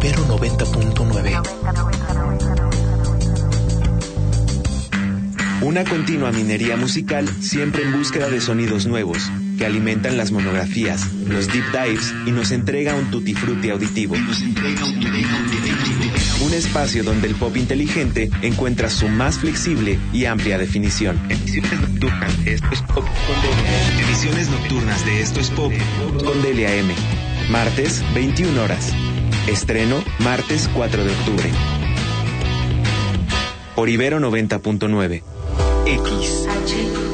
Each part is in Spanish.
Ibero 90.9. Una continua minería musical siempre en búsqueda de sonidos nuevos, que alimentan las monografías, los deep dives y nos entrega un tutti frutti auditivo. Un espacio donde el pop inteligente encuentra su más flexible y amplia definición. Emisiones nocturnas de Esto es Pop con Delia. Emisiones nocturnas de Esto es Pop con Delia M. Martes, 21 horas. Estreno, martes 4 de octubre. Por Ibero 90.9. X. H.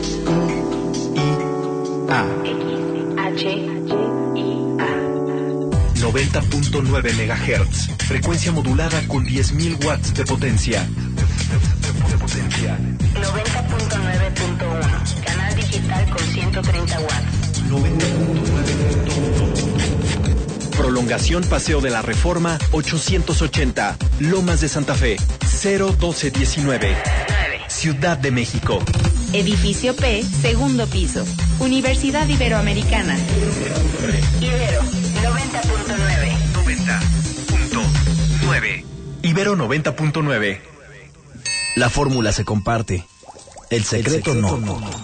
A. H. I. A. 90.9 MHz. Frecuencia modulada con 10.000 watts de potencia. 90.9.1. Canal digital con 130 watts. 90.9.1. Prolongación Paseo de la Reforma 880. Lomas de Santa Fe 01219. Ciudad de México. Edificio P, segundo piso. Universidad Iberoamericana. Ibero 90.9. 90.9. Ibero 90.9. La fórmula se comparte. El secreto no.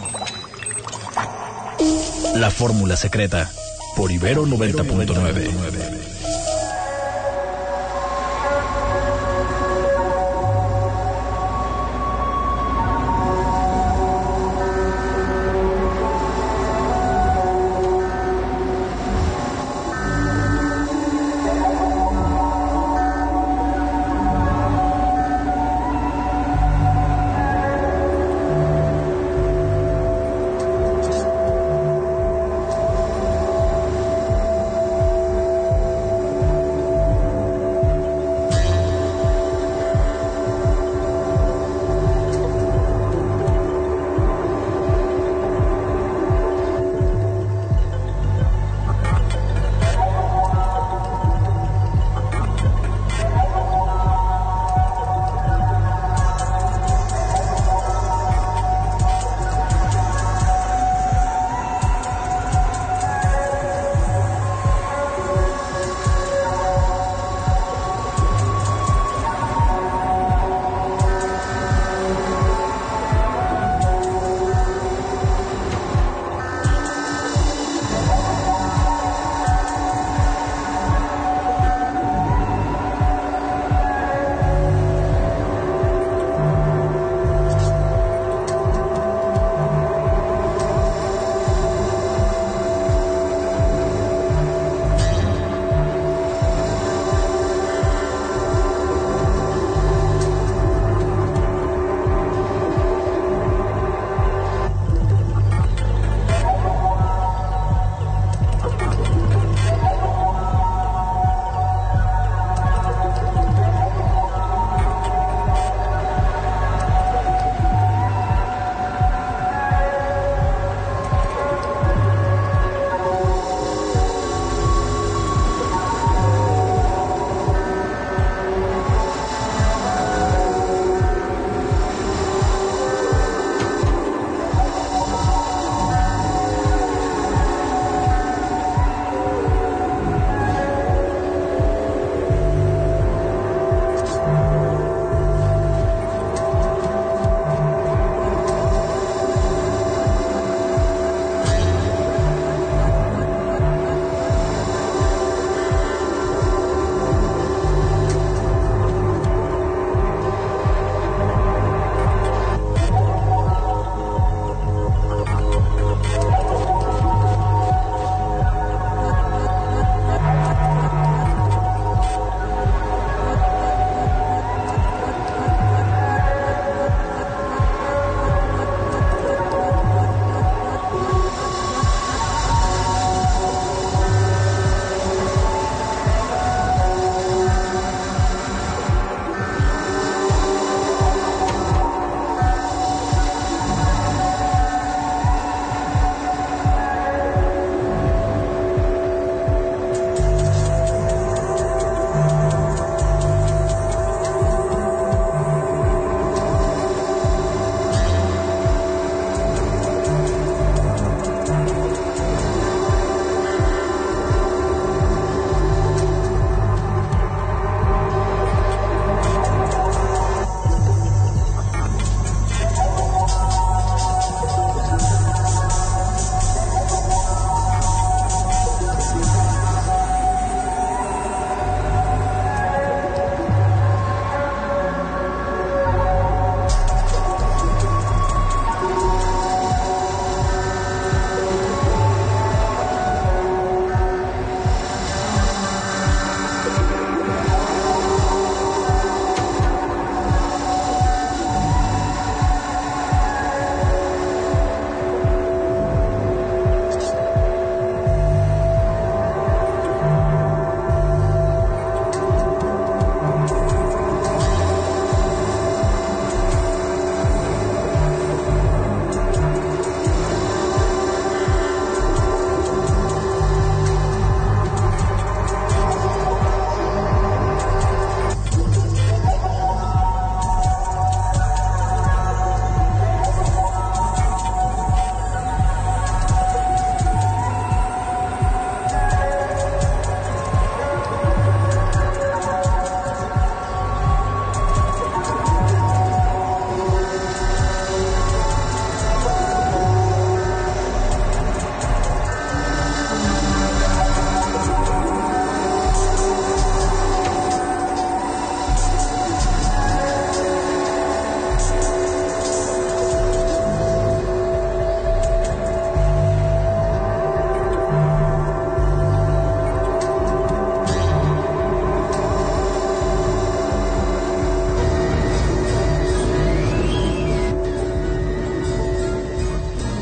La fórmula secreta. Por Ibero 90.9.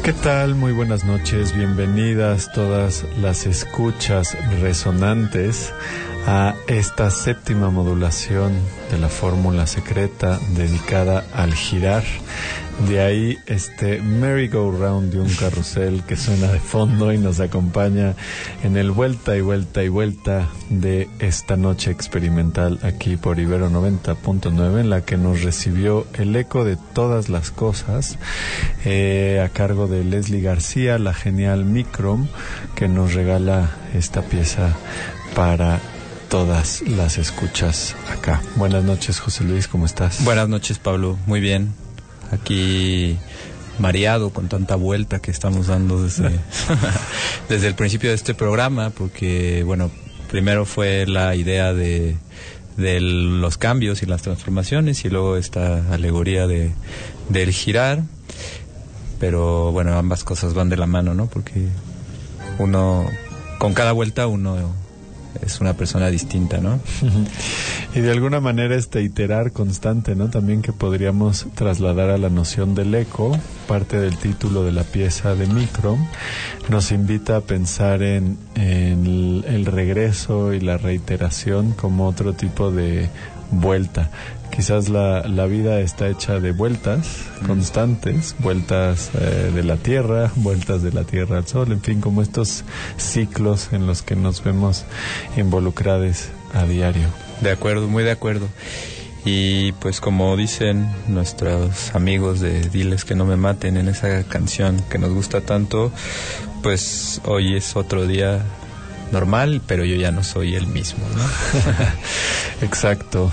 ¿Qué tal? Muy buenas noches, bienvenidas todas las escuchas resonantes a esta séptima modulación de la fórmula secreta dedicada al girar. De ahí este merry-go-round de un carrusel que suena de fondo y nos acompaña en el vuelta y vuelta y vuelta de esta noche experimental aquí por Ibero 90.9, en la que nos recibió el eco de todas las cosas, a cargo de Leslie García, la genial Microm, que nos regala esta pieza para todas las escuchas acá. Buenas noches, José Luis, ¿cómo estás? Buenas noches, Pablo, muy bien. Aquí mareado con tanta vuelta que estamos dando desde el principio de este programa, porque bueno, primero fue la idea de los cambios y las transformaciones, y luego esta alegoría del girar, pero bueno, ambas cosas van de la mano, ¿no? Porque uno, con cada vuelta uno es una persona distinta, ¿no? Y de alguna manera este iterar constante, ¿no? También que podríamos trasladar a la noción del eco, parte del título de la pieza de Micro, nos invita a pensar en el regreso y la reiteración como otro tipo de vuelta. Quizás la vida está hecha de vueltas constantes, vueltas de la Tierra al Sol, en fin, como estos ciclos en los que nos vemos involucrados a diario. De acuerdo, muy de acuerdo. Y pues como dicen nuestros amigos de Diles que no me maten en esa canción que nos gusta tanto, pues hoy es otro día normal, pero yo ya no soy el mismo, ¿no? Exacto.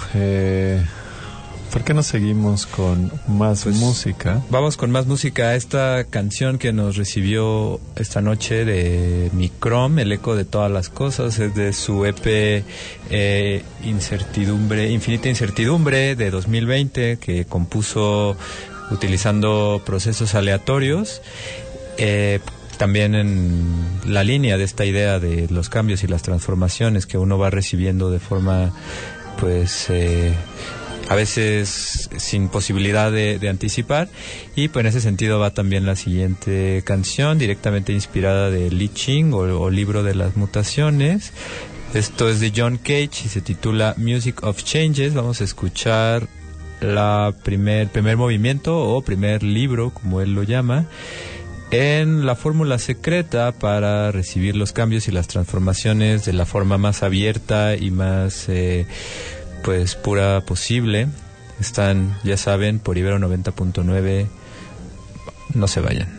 ¿Por qué no seguimos con más música? Vamos con más música. Esta canción que nos recibió esta noche de Microm, El eco de todas las cosas, es de su EP Infinita Incertidumbre de 2020, que compuso utilizando procesos aleatorios. También en la línea de esta idea de los cambios y las transformaciones que uno va recibiendo de forma, pues, a veces sin posibilidad de anticipar. Y pues en ese sentido va también la siguiente canción, directamente inspirada de Li Ching o Libro de las Mutaciones. Esto es de John Cage y se titula Music of Changes. Vamos a escuchar la primer movimiento o primer libro, como él lo llama, en la fórmula secreta para recibir los cambios y las transformaciones de la forma más abierta y más pues pura posible. Están, ya saben, por Ibero 90.9. No se vayan.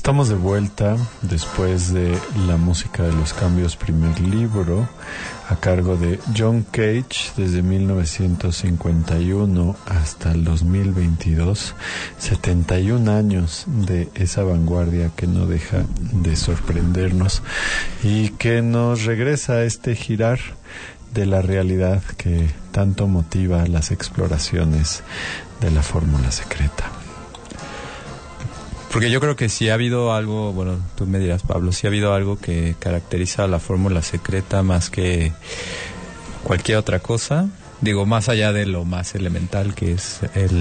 Estamos de vuelta después de La música de los cambios, primer libro, a cargo de John Cage desde 1951 hasta el 2022. 71 años de esa vanguardia que no deja de sorprendernos y que nos regresa a este girar de la realidad que tanto motiva las exploraciones de la fórmula secreta. Porque yo creo que si ha habido algo, bueno, tú me dirás, Pablo, si ha habido algo que caracteriza a la fórmula secreta más que cualquier otra cosa, digo, más allá de lo más elemental que es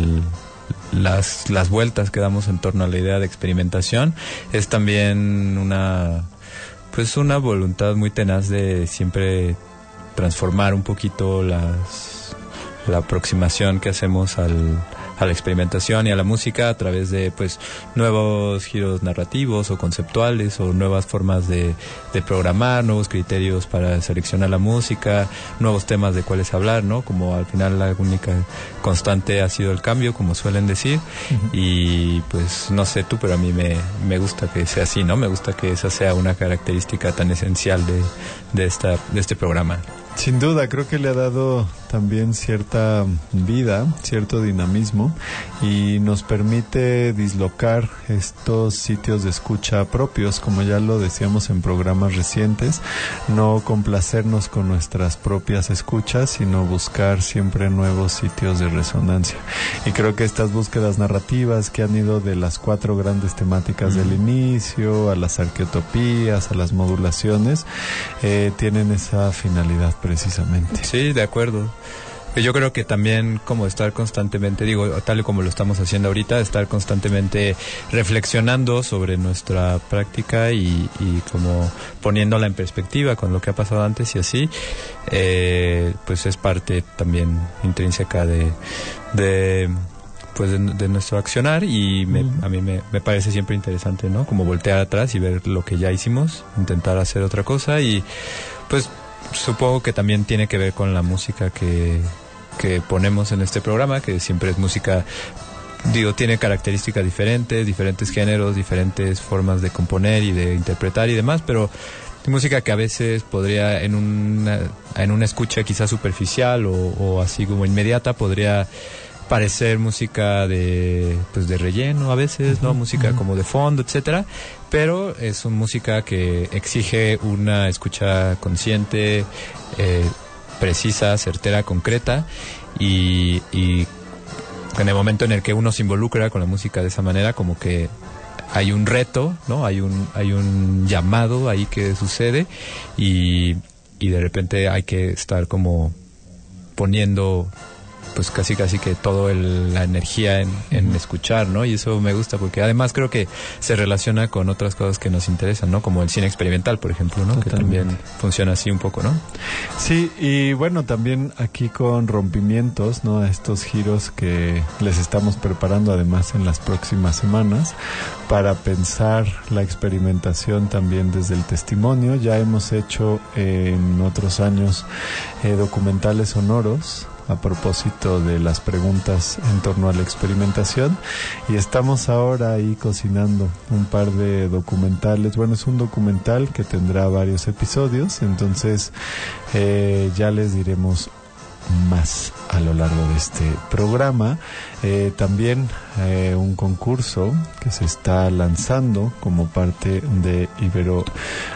las vueltas que damos en torno a la idea de experimentación, es también una voluntad muy tenaz de siempre transformar un poquito la aproximación que hacemos a la experimentación y a la música a través de nuevos giros narrativos o conceptuales o nuevas formas de programar, nuevos criterios para seleccionar la música, nuevos temas de cuáles hablar, ¿no? Como al final la única constante ha sido el cambio, como suelen decir. Uh-huh. Y no sé tú, pero a mí me gusta que sea así, ¿no? Me gusta que esa sea una característica tan esencial de este programa. Sin duda, creo que le ha dado también cierta vida, cierto dinamismo, y nos permite dislocar estos sitios de escucha propios, como ya lo decíamos en programas recientes, no complacernos con nuestras propias escuchas, sino buscar siempre nuevos sitios de resonancia. Y creo que estas búsquedas narrativas que han ido de las 4 grandes temáticas del inicio, a las arqueotopías, a las modulaciones, tienen esa finalidad precisamente. Sí, de acuerdo. Yo creo que también como estar constantemente, tal y como lo estamos haciendo ahorita, estar constantemente reflexionando sobre nuestra práctica y como poniéndola en perspectiva con lo que ha pasado antes y así, es parte también intrínseca de nuestro accionar y a mí me parece siempre interesante, ¿no? Como voltear atrás y ver lo que ya hicimos, intentar hacer otra cosa y supongo que también tiene que ver con la música que ponemos en este programa, que siempre es música, tiene características diferentes géneros, diferentes formas de componer y de interpretar y demás, pero música que a veces podría en una escucha quizás superficial o así como inmediata podría parecer música de relleno a veces, ¿no? Música como de fondo, etcétera, pero es una música que exige una escucha consciente, precisa, certera, concreta y en el momento en el que uno se involucra con la música de esa manera, como que hay un reto, ¿no? Hay un llamado ahí que sucede y de repente hay que estar como poniendo casi que toda la energía en escuchar, ¿no? Y eso me gusta porque además creo que se relaciona con otras cosas que nos interesan, ¿no? Como el cine experimental, por ejemplo, ¿no? Totalmente. Que también funciona así un poco, ¿no? Sí, y bueno, también aquí con rompimientos, ¿no? A estos giros que les estamos preparando además en las próximas semanas para pensar la experimentación también desde el testimonio. Ya hemos hecho en otros años documentales sonoros a propósito de las preguntas en torno a la experimentación y estamos ahora ahí cocinando un par de documentales. Bueno, es un documental que tendrá varios episodios, entonces ya les diremos más a lo largo de este programa. También un concurso que se está lanzando como parte de Ibero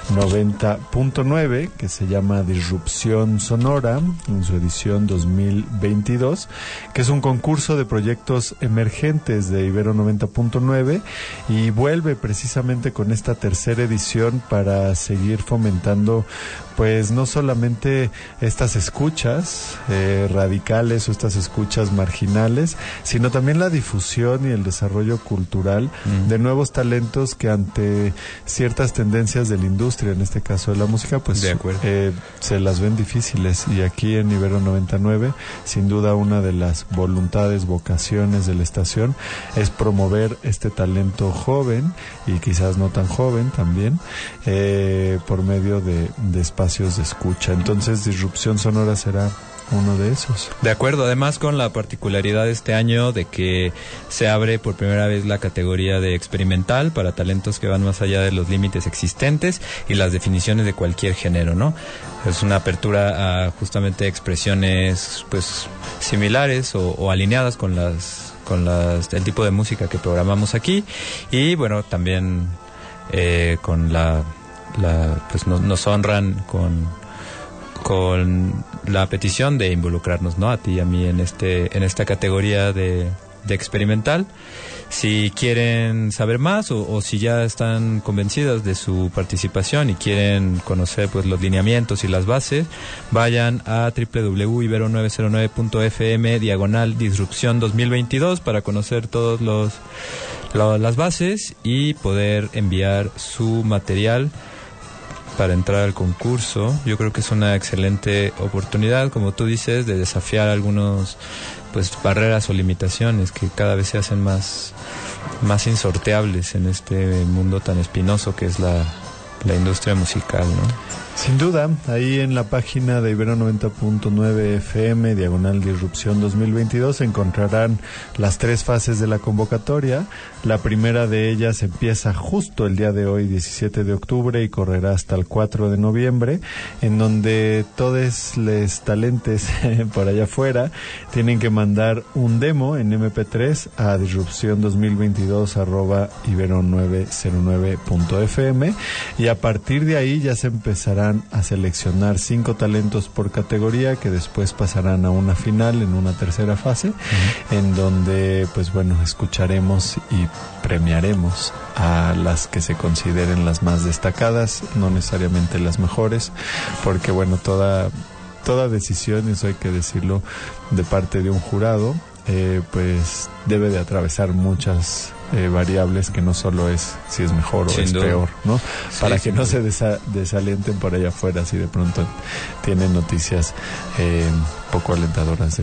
90.9 que se llama Disrupción Sonora en su edición 2022, que es un concurso de proyectos emergentes de Ibero 90.9 y vuelve precisamente con esta tercera edición para seguir fomentando no solamente estas escuchas radicales o estas escuchas marginales, sino también la difusión y el desarrollo cultural de nuevos talentos que ante ciertas tendencias de la industria, en este caso de la música, se las ven difíciles. Y aquí en Ibero 99, sin duda una de las voluntades, vocaciones de la estación es promover este talento joven y quizás no tan joven también, por medio de espacios de escucha. Entonces, Disrupción Sonora será uno de esos. De acuerdo, además con la particularidad de este año de que se abre por primera vez la categoría de experimental para talentos que van más allá de los límites existentes y las definiciones de cualquier género, ¿no? Es una apertura a justamente expresiones pues similares o alineadas con el tipo de música que programamos aquí, y bueno, también con pues nos honran con la petición de involucrarnos, ¿no? A ti y a mí en esta categoría de experimental. Si quieren saber más o si ya están convencidas de su participación y quieren conocer pues los lineamientos y las bases, vayan a www.ibero909.fm/disrupción 2022 para conocer todos las bases y poder enviar su material para entrar al concurso. Yo creo que es una excelente oportunidad, como tú dices, de desafiar algunos pues barreras o limitaciones que cada vez se hacen más insorteables en este mundo tan espinoso que es la industria musical, ¿no? Sin duda, ahí en la página de Ibero 90.9 FM, /Disrupción 2022, encontrarán las 3 fases de la convocatoria. La primera de ellas empieza justo el día de hoy, 17 de octubre, y correrá hasta el 4 de noviembre, en donde todos los talentes por allá afuera tienen que mandar un demo en MP3 a disrupción2022@ibero909.fm, y a partir de ahí ya se empezará a seleccionar 5 talentos por categoría que después pasarán a una final en una tercera fase, en donde pues bueno, escucharemos y premiaremos a las que se consideren las más destacadas, no necesariamente las mejores, porque bueno, toda decisión, eso hay que decirlo, de parte de un jurado, pues debe de atravesar muchas variables, que no solo es si es mejor o es peor, ¿no? Sí, para que no se desalienten por allá afuera si de pronto tienen noticias poco alentadoras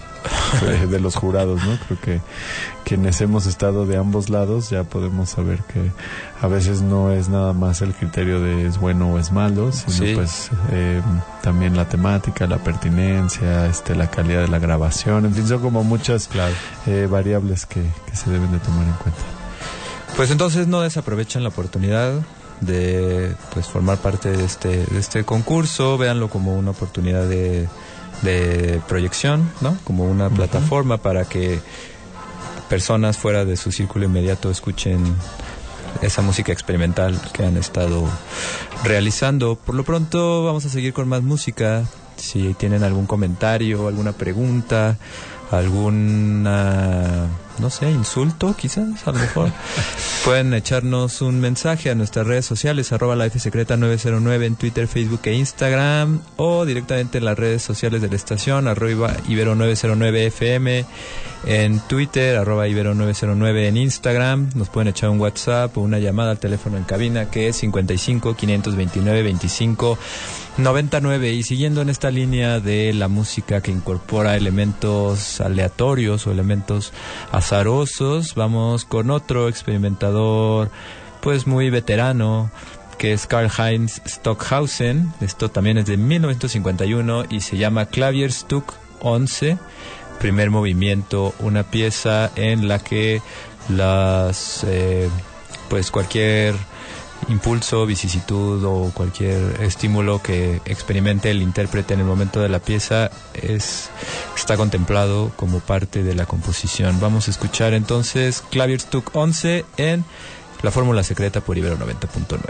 de los jurados, ¿no? Creo que quienes hemos estado de ambos lados ya podemos saber que a veces no es nada más el criterio de es bueno o es malo, sino pues también la temática, la pertinencia, la calidad de la grabación, en fin, son como muchas variables que se deben de tomar en cuenta. Pues entonces no desaprovechen la oportunidad de pues formar parte de este concurso, véanlo como una oportunidad de proyección, ¿no? Como una plataforma para que personas fuera de su círculo inmediato escuchen esa música experimental que han estado realizando. Por lo pronto vamos a seguir con más música. Si tienen algún comentario, alguna pregunta, alguna, no sé, insulto quizás, a lo mejor, pueden echarnos un mensaje a nuestras redes sociales, @lafsecreta909 en Twitter, Facebook e Instagram, o directamente en las redes sociales de la estación, @ibero909fm en Twitter, @ibero909 en Instagram. Nos pueden echar un WhatsApp o una llamada al teléfono en cabina, que es 55 529 25 99. Y siguiendo en esta línea de la música que incorpora elementos aleatorios o elementos azarosos, vamos con otro experimentador pues muy veterano, que es Karl-Heinz Stockhausen. Esto también es de 1951 y se llama Klavierstück 11, primer movimiento, una pieza en la que pues cualquier impulso, vicisitud o cualquier estímulo que experimente el intérprete en el momento de la pieza está contemplado como parte de la composición. Vamos a escuchar entonces Klavierstück 11 en La Fórmula Secreta por Ibero 90.9.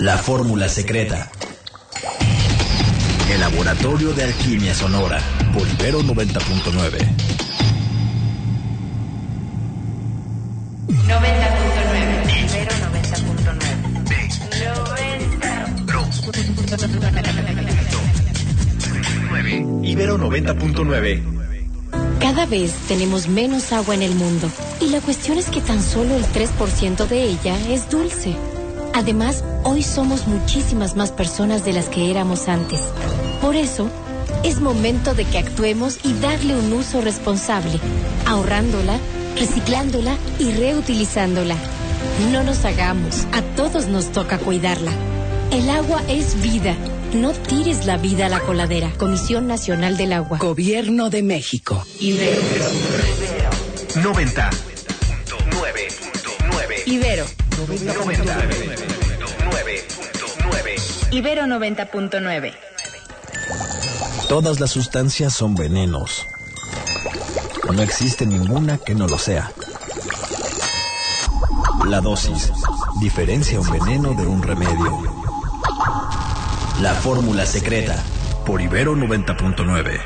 La fórmula secreta. El laboratorio de alquimia sonora. Por Ibero 90.9. 90.9. Ibero 90.9. Ibero 90.9. Cada vez tenemos menos agua en el mundo y la cuestión es que tan solo el 3% de ella es dulce. Además, hoy somos muchísimas más personas de las que éramos antes. Por eso, es momento de que actuemos y darle un uso responsable, ahorrándola, reciclándola y reutilizándola. No nos hagamos, a todos nos toca cuidarla. El agua es vida. No tires la vida a la coladera. Comisión Nacional del Agua. Gobierno de México. Ibero. 90.9. Ibero. 90.9. Ibero 90.9. Todas las sustancias son venenos. No existe ninguna que no lo sea. La dosis diferencia un veneno de un remedio. La fórmula secreta. Por Ibero 90.9.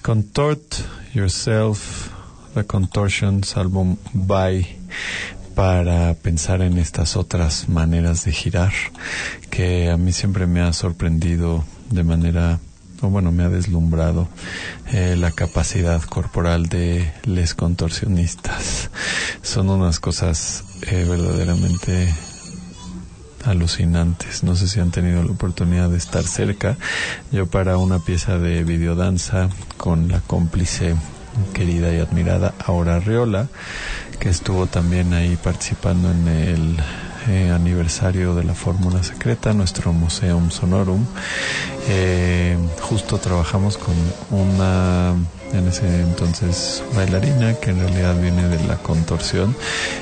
Contort Yourself, The Contortions, álbum Bye, para pensar en estas otras maneras de girar que a mí siempre me ha sorprendido de manera, o bueno, me ha deslumbrado la capacidad corporal de les contorsionistas. Son unas cosas verdaderamente alucinantes. No sé si han tenido la oportunidad de estar cerca. Yo, para una pieza de videodanza con la cómplice querida y admirada Aura Arreola, que estuvo también ahí participando en el aniversario de la Fórmula Secreta, nuestro Museum Sonorum, justo trabajamos con una, en ese entonces, bailarina que en realidad viene de la contorsión,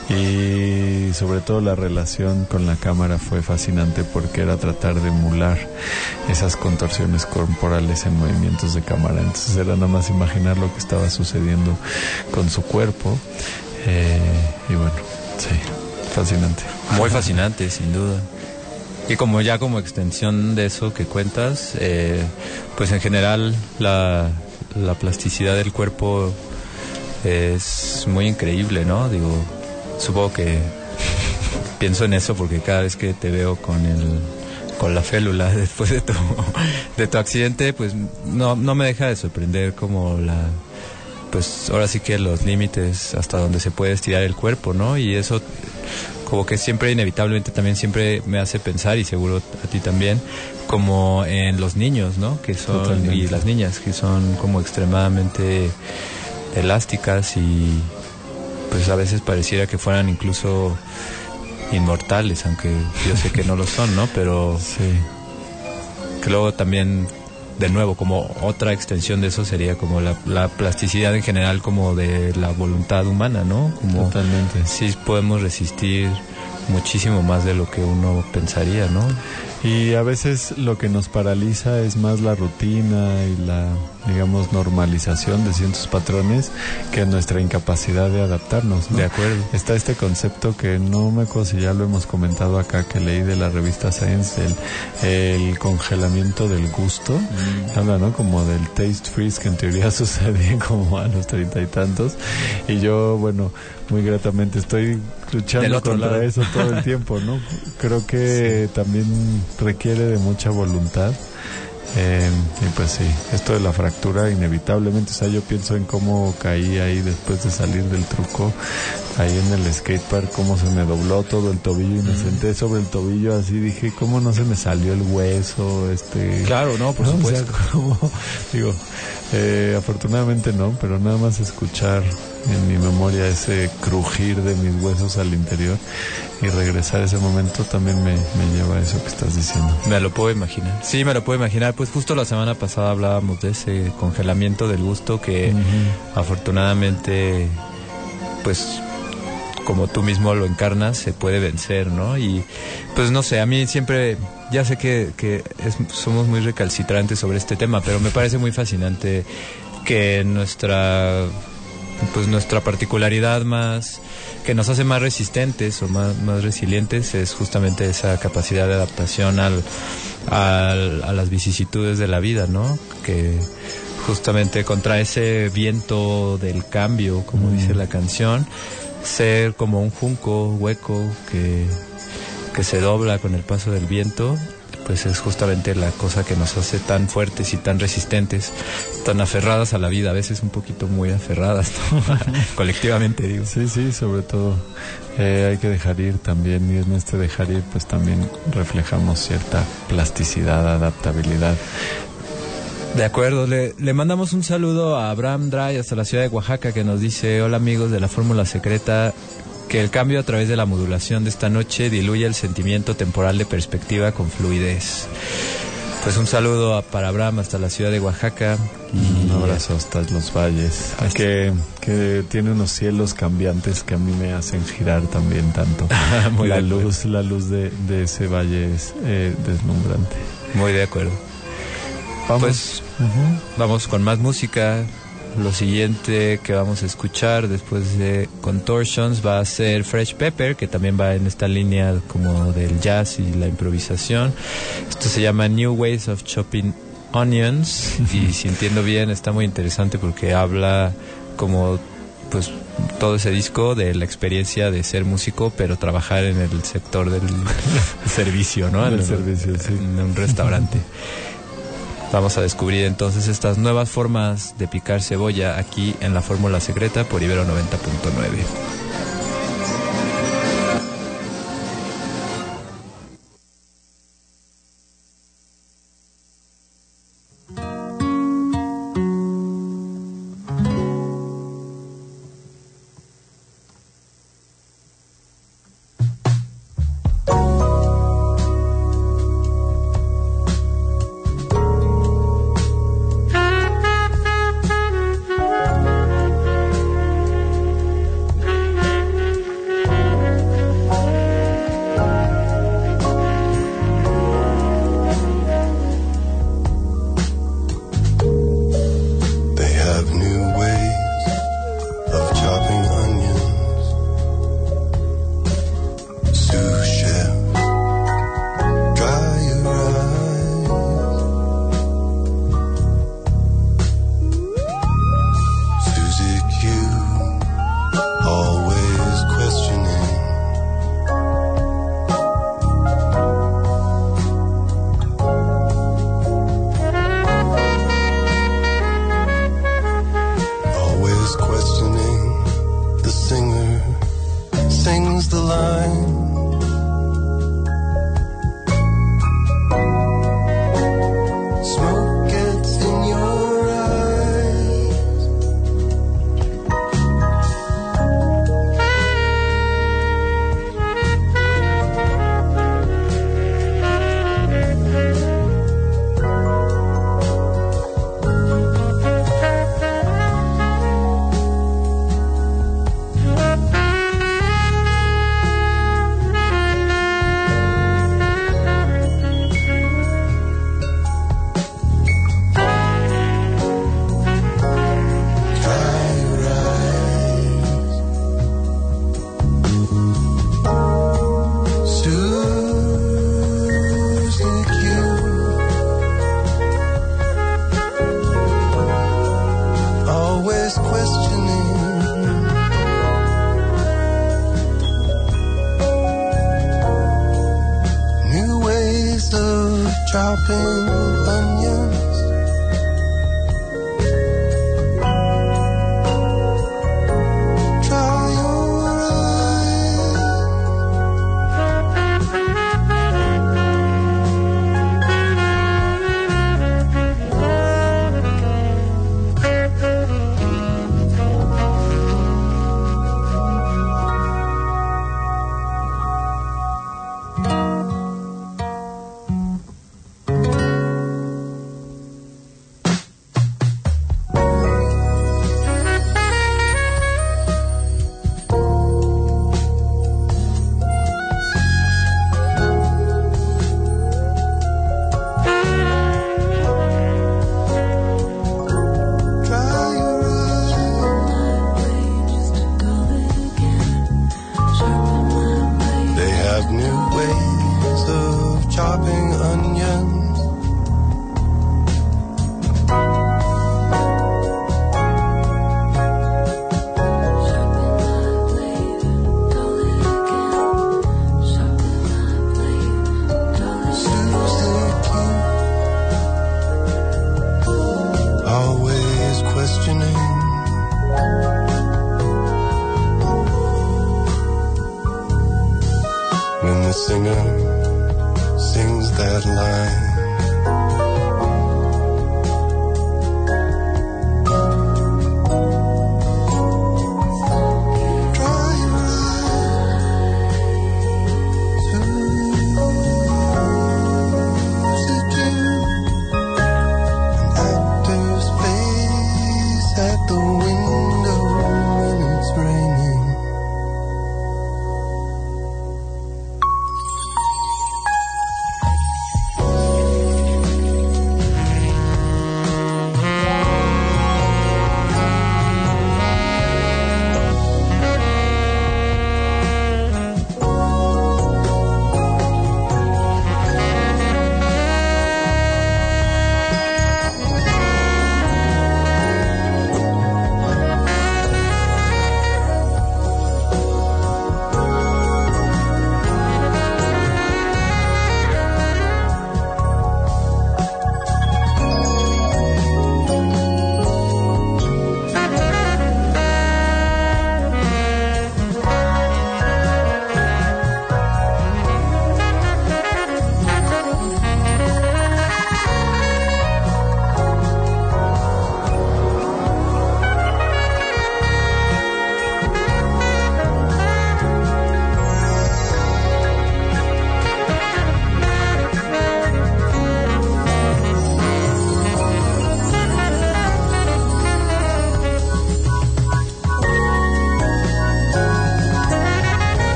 y sobre todo la relación con la cámara fue fascinante porque era tratar de emular esas contorsiones corporales en movimientos de cámara. Entonces era nada más imaginar lo que estaba sucediendo con su cuerpo, y bueno, sí, fascinante. Muy fascinante, sin duda. Y como extensión de eso que cuentas, pues en general la plasticidad del cuerpo es muy increíble, ¿no? Digo, supongo que pienso en eso porque cada vez que te veo con la félula después de tu accidente, pues no me deja de sorprender como pues ahora sí que los límites hasta donde se puede estirar el cuerpo, ¿no? Y eso como que siempre, inevitablemente, también siempre me hace pensar, y seguro a ti también, como en los niños, ¿no? Que son, totalmente. Y las niñas, que son como extremadamente elásticas y pues a veces pareciera que fueran incluso inmortales, aunque yo sé que no lo son, ¿no? Pero sí. Que luego también, de nuevo, como otra extensión de eso sería como la plasticidad en general, como de la voluntad humana, ¿no? Como totalmente. Sí podemos resistir muchísimo más de lo que uno pensaría, ¿no? Y a veces lo que nos paraliza es más la rutina y la, digamos, normalización de ciertos patrones que nuestra incapacidad de adaptarnos, ¿no? De acuerdo. Está este concepto que no me acuerdo si ya lo hemos comentado acá, que leí de la revista Science, el congelamiento del gusto. Habla, ¿no? Como del taste freeze, que en teoría sucede como a los 30 y tantos. Y yo, bueno, muy gratamente estoy luchando contra eso todo el tiempo, ¿no? Creo que sí, también requiere de mucha voluntad, y pues sí, esto de la fractura inevitablemente, o sea, yo pienso en cómo caí ahí después de salir del truco ahí en el skatepark, cómo se me dobló todo el tobillo y me senté sobre el tobillo así, dije, cómo no se me salió el hueso, claro, no, por supuesto. O sea, como, digo, afortunadamente no, pero nada más escuchar en mi memoria ese crujir de mis huesos al interior y regresar a ese momento también me lleva a eso que estás diciendo. Me lo puedo imaginar. Sí, me lo puedo imaginar. Pues justo la semana pasada hablábamos de ese congelamiento del gusto que afortunadamente, pues como tú mismo lo encarnas, se puede vencer, ¿no? Y pues no sé, a mí siempre, ya sé que somos muy recalcitrantes sobre este tema, pero me parece muy fascinante que nuestra particularidad más, que nos hace más resistentes o más resilientes, es justamente esa capacidad de adaptación a las vicisitudes de la vida, ¿no? Que justamente contra ese viento del cambio, como dice la canción, ser como un junco hueco que se dobla con el paso del viento, pues es justamente la cosa que nos hace tan fuertes y tan resistentes, tan aferradas a la vida, a veces un poquito muy aferradas, ¿no? Colectivamente, digo. Sí, sobre todo hay que dejar ir también, y en este dejar ir pues también reflejamos cierta plasticidad, adaptabilidad. De acuerdo, le mandamos un saludo a Abraham Dray hasta la ciudad de Oaxaca, que nos dice: hola amigos de la Fórmula Secreta, que el cambio a través de la modulación de esta noche diluye el sentimiento temporal de perspectiva con fluidez. Pues un saludo para Abraham hasta la ciudad de Oaxaca. Y un abrazo hasta los valles, que tiene unos cielos cambiantes que a mí me hacen girar también tanto. La luz de ese valle es deslumbrante. Muy de acuerdo. Pues vamos con más música. Lo siguiente que vamos a escuchar después de Contortions va a ser Fresh Pepper, que también va en esta línea como del jazz y la improvisación. Esto se llama New Ways of Chopping Onions y si entiendo bien está muy interesante porque habla como pues todo ese disco de la experiencia de ser músico pero trabajar en el sector del servicio, ¿no? Del servicio, sí. En un restaurante. Vamos a descubrir entonces estas nuevas formas de picar cebolla aquí en La Fórmula Secreta por Ibero 90.9.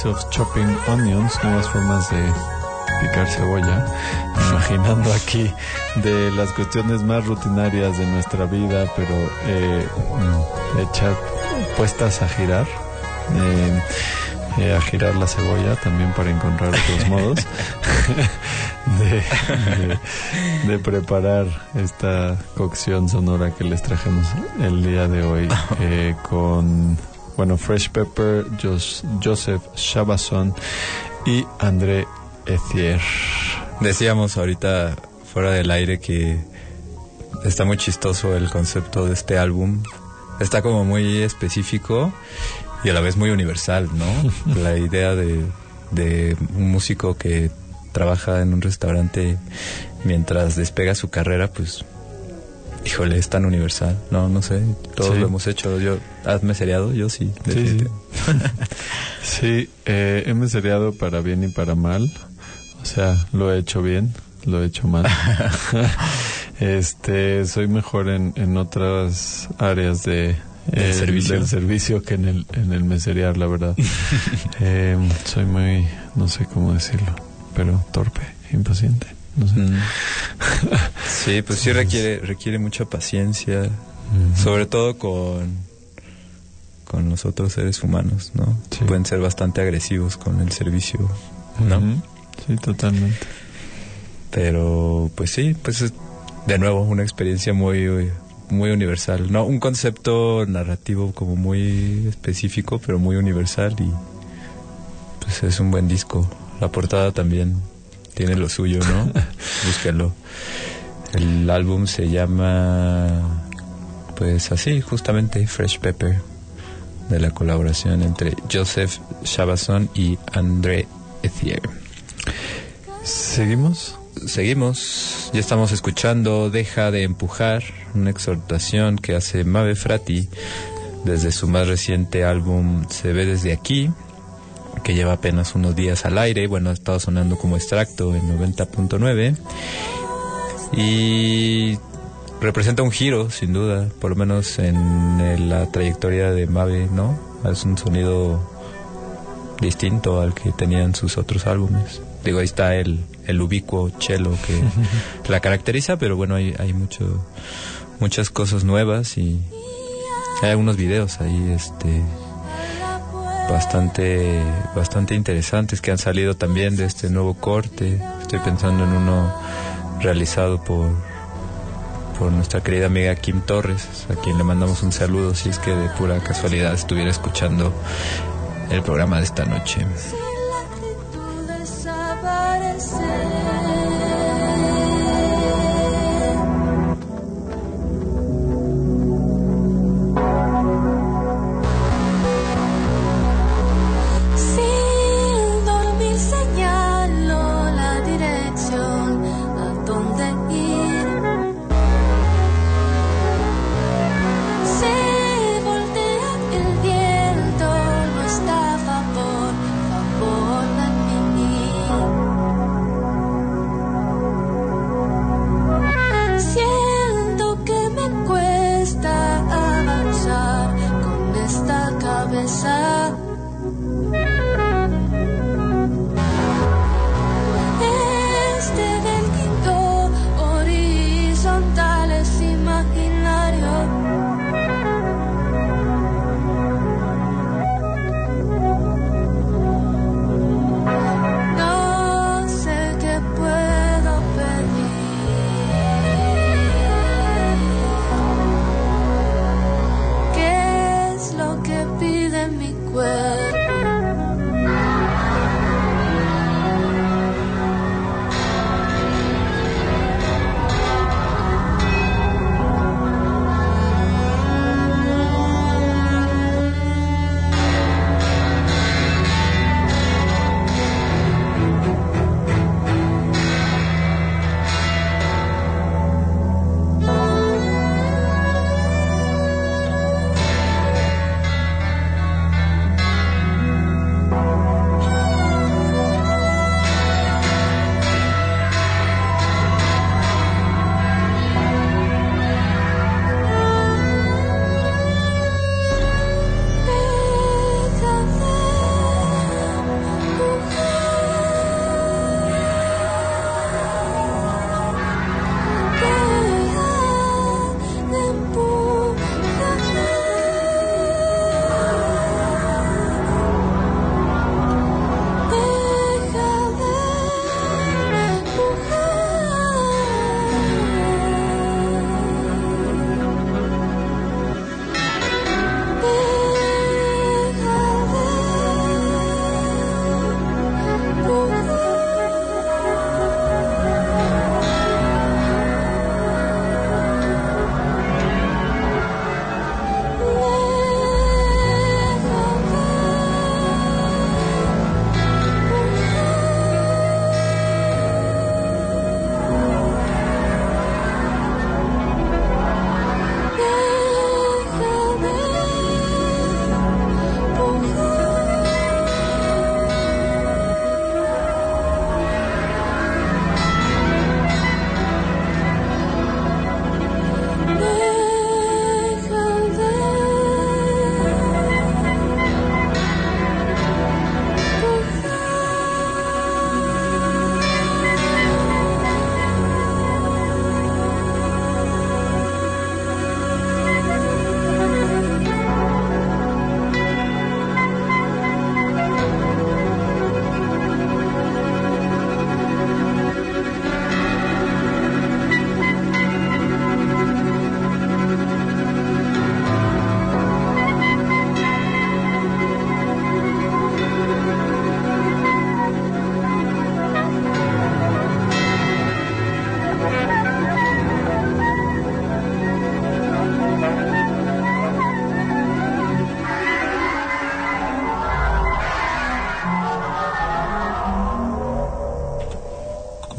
of Chopping Onions, nuevas formas de picar cebolla, imaginando aquí de las cuestiones más rutinarias de nuestra vida, pero puestas a girar la cebolla también para encontrar otros modos de preparar esta cocción sonora que les trajemos el día de hoy, con Fresh Pepper, Joseph Chabazon y André Ethier. Decíamos ahorita fuera del aire que está muy chistoso el concepto de este álbum. Está como muy específico y a la vez muy universal, ¿no? La idea de un músico que trabaja en un restaurante mientras despega su carrera, pues, híjole, es tan universal. No sé, todos lo hemos hecho. ¿Has mesereado? Yo sí. Sí, he mesereado para bien y para mal. O sea, lo he hecho bien, lo he hecho mal. Soy mejor en otras áreas del servicio que en el meserear, la verdad. Soy muy, no sé cómo decirlo, pero torpe, impaciente, no sé. Sí, pues sí requiere mucha paciencia, sobre todo con los otros seres humanos, ¿no? Sí. Pueden ser bastante agresivos con el servicio, ¿no? Sí, totalmente. Pero pues sí, pues es de nuevo una experiencia muy muy universal, ¿no? Un concepto narrativo como muy específico, pero muy universal, y pues es un buen disco. La portada también tiene lo suyo, ¿no? Búsquenlo. El álbum se llama, pues así, justamente, Fresh Pepper, de la colaboración entre Joseph Chabazon y André Ethier. ¿Seguimos? Ya estamos escuchando Deja de Empujar, una exhortación que hace Mabe Frati desde su más reciente álbum Se ve desde aquí, que lleva apenas unos días al aire. Bueno, ha estado sonando como extracto en 90.9 y representa un giro, sin duda, por lo menos en la trayectoria de Mabe, ¿no? Es un sonido distinto al que tenían sus otros álbumes. Digo, ahí está el ubicuo cello que la caracteriza, pero bueno, hay muchas cosas nuevas, y hay algunos videos ahí bastante interesantes que han salido también de este nuevo corte. Estoy pensando en uno realizado por nuestra querida amiga Kim Torres, a quien le mandamos un saludo si es que de pura casualidad estuviera escuchando el programa de esta noche. Se voltea el viento, no está a favor.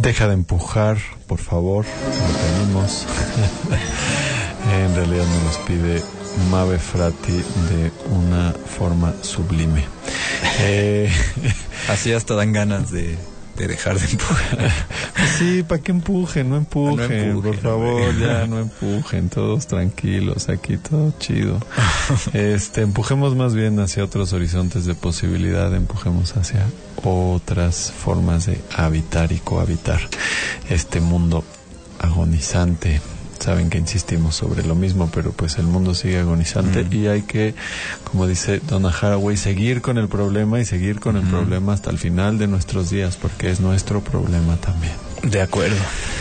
Deja de empujar, por favor, lo pedimos. En realidad nos los pide Mabe Frati de una forma sublime. Así hasta dan ganas de dejar de empujar. Sí, ¿para qué empujen? No empujen, por favor, ya no empujen, todos tranquilos, aquí todo chido. Empujemos más bien hacia otros horizontes de posibilidad, empujemos hacia otras formas de habitar y cohabitar este mundo agonizante. Saben que insistimos sobre lo mismo, pero pues el mundo sigue agonizante y hay que, como dice Donna Haraway, seguir con el problema y seguir con el problema hasta el final de nuestros días, porque es nuestro problema también. De acuerdo.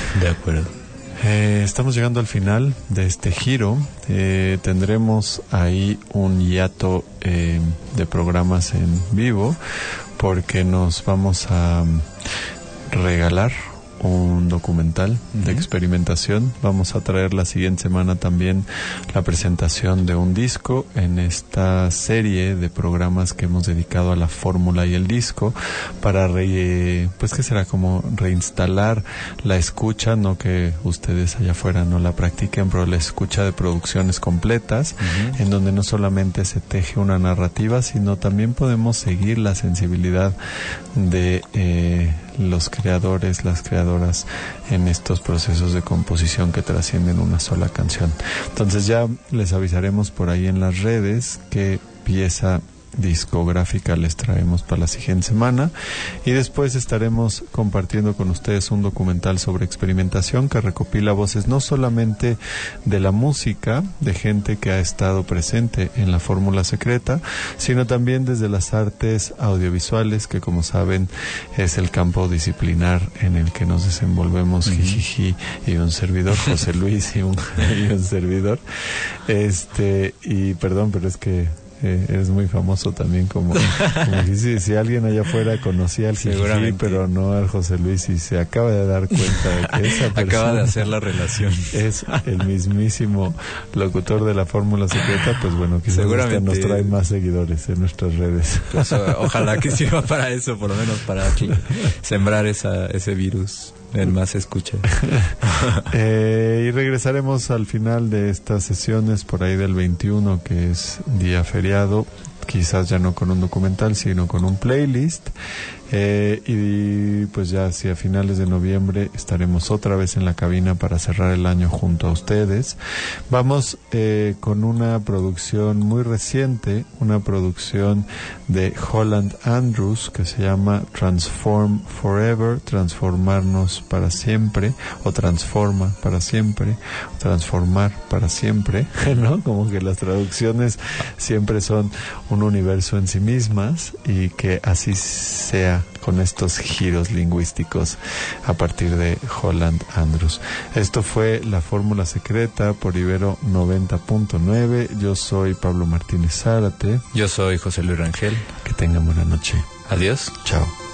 Estamos llegando al final de este giro. Tendremos ahí un hiato de programas en vivo, porque nos vamos a regalar un documental de experimentación. Vamos a traer la siguiente semana también la presentación de un disco en esta serie de programas que hemos dedicado a la fórmula y el disco para pues que será como reinstalar la escucha, no que ustedes allá afuera no la practiquen, pero la escucha de producciones completas, en donde no solamente se teje una narrativa, sino también podemos seguir la sensibilidad de los creadores, las creadoras en estos procesos de composición que trascienden una sola canción. Entonces ya les avisaremos por ahí en las redes qué pieza discográfica les traemos para la siguiente semana, y después estaremos compartiendo con ustedes un documental sobre experimentación que recopila voces no solamente de la música, de gente que ha estado presente en la fórmula secreta, sino también desde las artes audiovisuales, que como saben es el campo disciplinar en el que nos desenvolvemos Jijiji y un servidor, José Luis y un servidor. Y perdón, pero es que eres muy famoso también como si alguien allá afuera conocía al Jijiji pero no al José Luis, y se acaba de dar cuenta de que esa persona acaba de hacer la relación, es el mismísimo locutor de la fórmula secreta. Pues bueno, quizás nos trae más seguidores en nuestras redes. Pues, ojalá que sirva para eso, por lo menos para sembrar ese virus en más escucha. Y regresaremos al final de estas sesiones por ahí del 21, que es día feriado, quizás ya no con un documental, sino con un playlist. Y pues ya hacia finales de noviembre estaremos otra vez en la cabina para cerrar el año junto a ustedes. Vamos con una producción muy reciente, una producción de Holland Andrews que se llama Transform Forever, transformarnos para siempre, o transforma para siempre, transformar para siempre, ¿no? Como que las traducciones siempre son un universo en sí mismas, y que así sea con estos giros lingüísticos a partir de Holland Andrews. Esto fue La Fórmula Secreta por Ibero 90.9. Yo soy Pablo Martínez Zárate. Yo soy José Luis Rangel. Que tengan buena noche. Adiós. Chao.